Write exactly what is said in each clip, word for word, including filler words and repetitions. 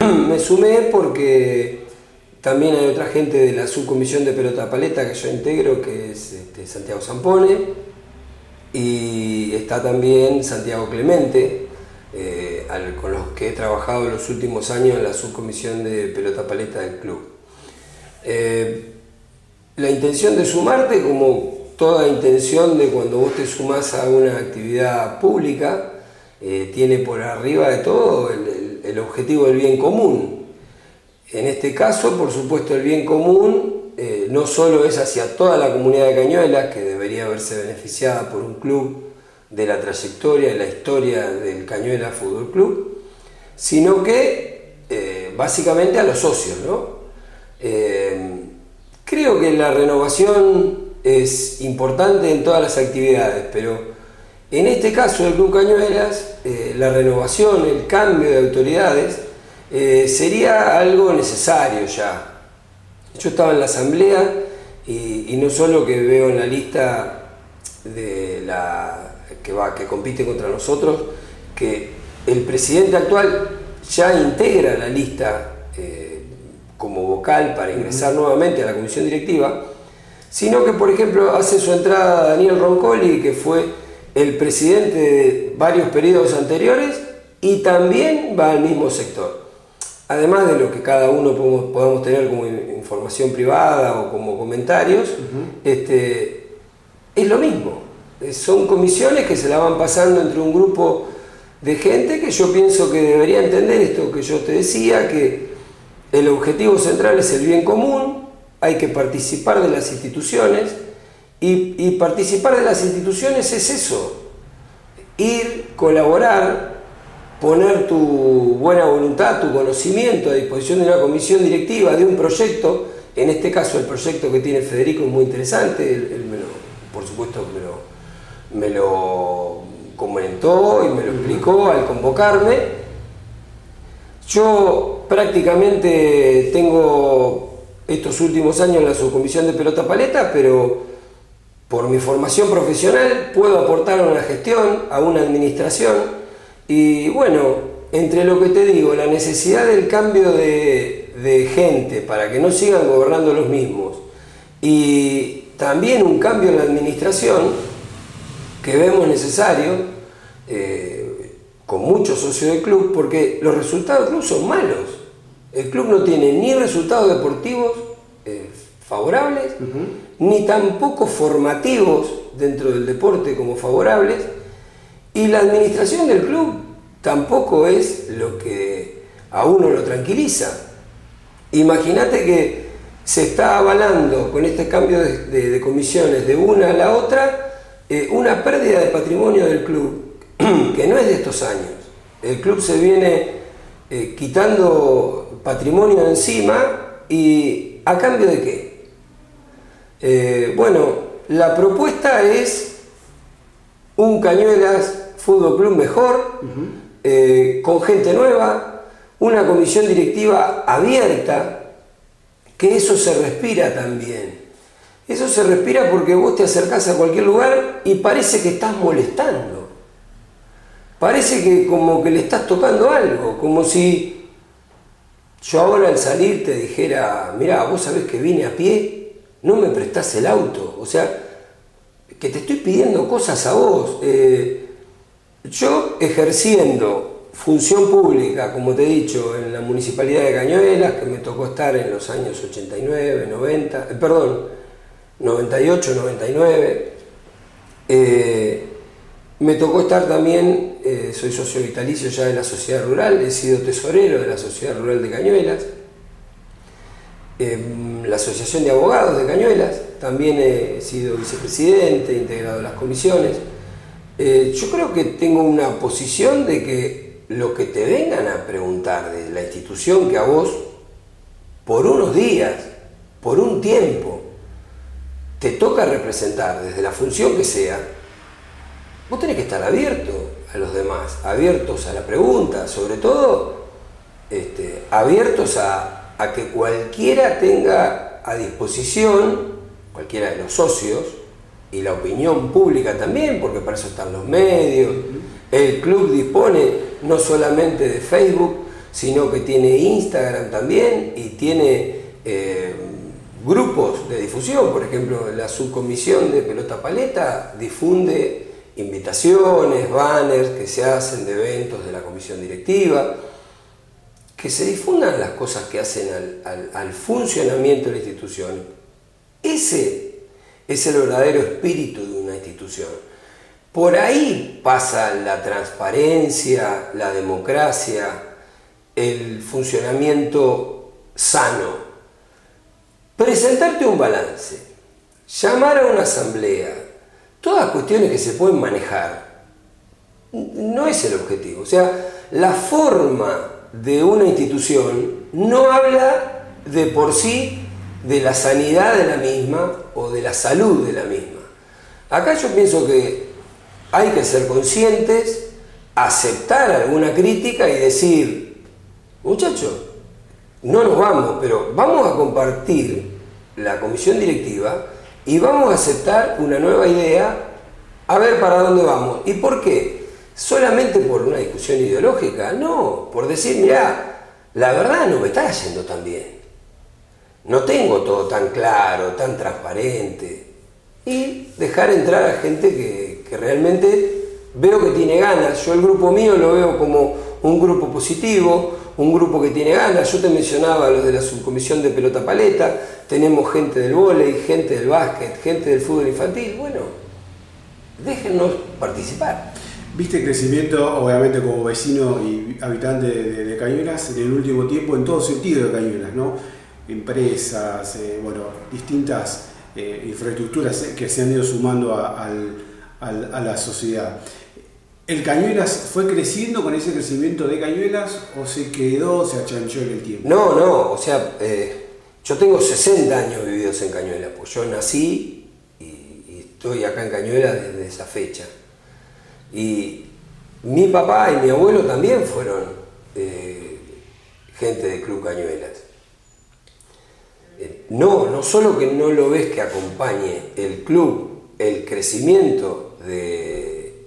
me sumé porque también hay otra gente de la subcomisión de pelota paleta que yo integro, que es este, Santiago Zampone, y está también Santiago Clemente, eh, al, con los que he trabajado los últimos años en la subcomisión de pelota paleta del club. Eh, la intención de sumarte, como toda intención de cuando vos te sumás a una actividad pública, eh, tiene por arriba de todo el, el, el objetivo del bien común. En este caso, por supuesto, el bien común eh, no solo es hacia toda la comunidad de Cañuelas, que debería verse beneficiada por un club de la trayectoria y la historia del Cañuelas Fútbol Club, sino que eh, básicamente a los socios, ¿no? Eh, creo que la renovación es importante en todas las actividades, pero en este caso del Club Cañuelas, eh, la renovación, el cambio de autoridades, eh, sería algo necesario ya. Yo estaba en la asamblea y, y no solo que veo en la lista de la que va, que compite contra nosotros, que el presidente actual ya integra la lista eh, como vocal para ingresar uh-huh. nuevamente a la comisión directiva, sino que, por ejemplo, hace su entrada Daniel Roncoli, que fue el presidente de varios periodos anteriores y también va al mismo sector. Además de lo que cada uno podemos, podamos tener como información privada o como comentarios, uh-huh. este, es lo mismo. Son comisiones que se la van pasando entre un grupo de gente que yo pienso que debería entender esto que yo te decía, que el objetivo central es el bien común, hay que participar de las instituciones y, y participar de las instituciones es eso, ir, colaborar, poner tu buena voluntad, tu conocimiento a disposición de una comisión directiva, de un proyecto. En este caso el proyecto que tiene Federico es muy interesante, él, él me lo, por supuesto me lo, me lo comentó y me lo explicó al convocarme. Yo prácticamente tengo estos últimos años en la subcomisión de pelota paleta, pero por mi formación profesional puedo aportar a una gestión, a una administración. Y bueno, entre lo que te digo, la necesidad del cambio de, de gente para que no sigan gobernando los mismos y también un cambio en la administración que vemos necesario, eh, con muchos socios del club, porque los resultados del club son malos. El club no tiene ni resultados deportivos eh, favorables, uh-huh. ni tampoco formativos dentro del deporte como favorables. Y la administración del club tampoco es lo que a uno lo tranquiliza. Imagínate que se está avalando con este cambio de, de, de comisiones de una a la otra eh, una pérdida de patrimonio del club que no es de estos años. El club se viene eh, quitando patrimonio encima y ¿a cambio de qué? Eh, bueno, la propuesta es un Cañuelas Fútbol Club mejor, uh-huh. eh, con gente nueva, una comisión directiva abierta, que eso se respira también. Eso se respira porque vos te acercás a cualquier lugar y parece que estás molestando. Parece que como que le estás tocando algo, como si yo ahora al salir te dijera, mirá, vos sabés que vine a pie, no me prestás el auto, o sea, que te estoy pidiendo cosas a vos. Eh, Yo ejerciendo función pública, como te he dicho, en la Municipalidad de Cañuelas, que me tocó estar en los años ochenta y nueve, noventa, eh, perdón, noventa y ocho, noventa y nueve, eh, me tocó estar también, eh, soy socio vitalicio ya de la Sociedad Rural, he sido tesorero de la Sociedad Rural de Cañuelas, eh, la Asociación de Abogados de Cañuelas, también he sido vicepresidente, integrado en las comisiones. Eh, yo creo que tengo una posición de que lo que te vengan a preguntar de la institución que a vos, por unos días, por un tiempo, te toca representar desde la función que sea, vos tenés que estar abierto a los demás, abiertos a la pregunta, sobre todo este, abiertos a, a que cualquiera tenga a disposición, cualquiera de los socios, y la opinión pública también, porque para eso están los medios. El club dispone no solamente de Facebook, sino que tiene Instagram también y tiene eh, grupos de difusión. Por ejemplo, la subcomisión de Pelota Paleta difunde invitaciones, banners que se hacen de eventos de la comisión directiva, que se difundan las cosas que hacen al, al, al funcionamiento de la institución. Ese es el verdadero espíritu de una institución. Por ahí pasa la transparencia, la democracia, el funcionamiento sano. Presentarte un balance, llamar a una asamblea, todas cuestiones que se pueden manejar, no es el objetivo. O sea, la forma de una institución no habla de por sí de la sanidad de la misma o de la salud de la misma. Acá yo pienso que hay que ser conscientes, aceptar alguna crítica y decir, muchachos, no nos vamos, pero vamos a compartir la comisión directiva y vamos a aceptar una nueva idea, a ver para dónde vamos. ¿Y por qué? ¿Solamente por una discusión ideológica? No, por decir, mirá, la verdad no me está yendo tan bien. No tengo todo tan claro, tan transparente. Y dejar entrar a gente que, que realmente veo que tiene ganas. Yo el grupo mío lo veo como un grupo positivo, un grupo que tiene ganas. Yo te mencionaba los de la subcomisión de Pelota Paleta, tenemos gente del vóley, gente del básquet, gente del fútbol infantil. Bueno, déjennos participar. ¿Viste crecimiento, obviamente, como vecino y habitante de, de, de Cañuelas, en el último tiempo, en todo sentido de Cañuelas, ¿no? Empresas, eh, bueno, distintas eh, infraestructuras que se han ido sumando a, al, al, a la sociedad. ¿El Cañuelas fue creciendo con ese crecimiento de Cañuelas o se quedó, se achanchó en el tiempo? No, no, o sea, eh, yo tengo sesenta años vividos en Cañuelas, pues yo nací y, y estoy acá en Cañuelas desde esa fecha. Y mi papá y mi abuelo también fueron eh, gente del Club Cañuelas. Eh, no, no solo que no lo ves que acompañe el club, el crecimiento de,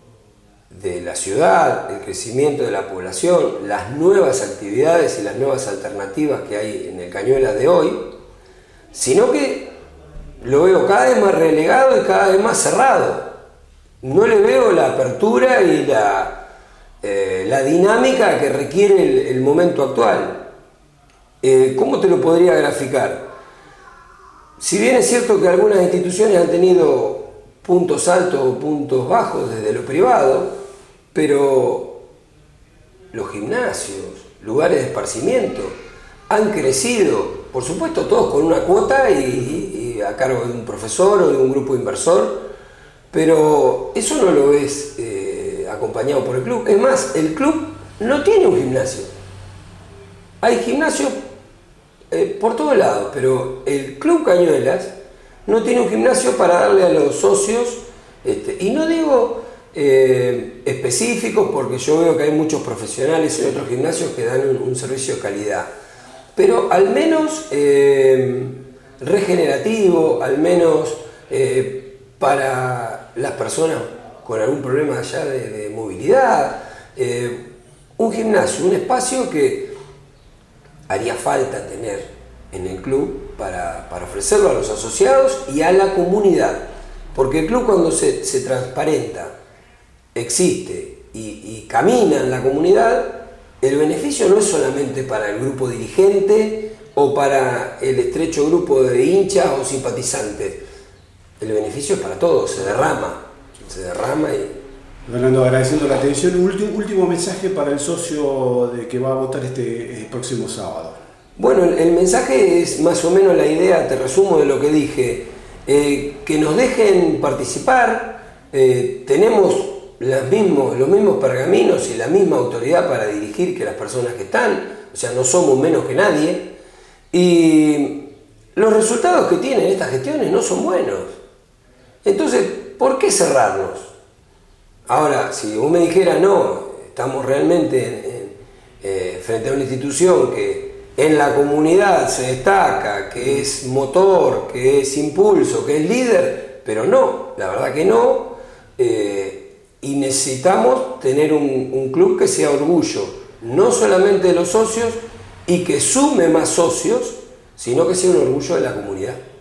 de la ciudad, el crecimiento de la población, las nuevas actividades y las nuevas alternativas que hay en el Cañuelas de hoy, sino que lo veo cada vez más relegado y cada vez más cerrado. No le veo la apertura y la, eh, la dinámica que requiere el, el momento actual. Eh, ¿Cómo te lo podría graficar? Si bien es cierto que algunas instituciones han tenido puntos altos o puntos bajos desde lo privado, pero los gimnasios, lugares de esparcimiento, han crecido, por supuesto todos con una cuota y, y a cargo de un profesor o de un grupo inversor, pero eso no lo ves eh, acompañado por el club. Es más, el club no tiene un gimnasio. Hay gimnasio eh, por todos lados, pero el Club Cañuelas no tiene un gimnasio para darle a los socios, este, y no digo eh, específicos porque yo veo que hay muchos profesionales en otros gimnasios que dan un, un servicio de calidad, pero al menos eh, regenerativo, al menos eh, para las personas con algún problema allá de, de movilidad, eh, un gimnasio, un espacio que haría falta tener en el club para, para ofrecerlo a los asociados y a la comunidad, porque el club cuando se, se transparenta, existe y, y camina en la comunidad, el beneficio no es solamente para el grupo dirigente o para el estrecho grupo de hinchas o simpatizantes. El beneficio es para todos, se derrama, se derrama y... Fernando, agradeciendo la atención, un último, último mensaje para el socio de que va a votar este, este próximo sábado. Bueno, el, el mensaje es más o menos la idea, te resumo de lo que dije, eh, que nos dejen participar, eh, tenemos las mismos, los mismos pergaminos y la misma autoridad para dirigir que las personas que están, o sea, no somos menos que nadie, y los resultados que tienen estas gestiones no son buenos. Entonces, ¿por qué cerrarnos? Ahora, si vos me dijeras, no, estamos realmente en, en, eh, frente a una institución que en la comunidad se destaca, que es motor, que es impulso, que es líder, pero no, la verdad que no, eh, y necesitamos tener un, un club que sea orgullo no solamente de los socios y que sume más socios, sino que sea un orgullo de la comunidad.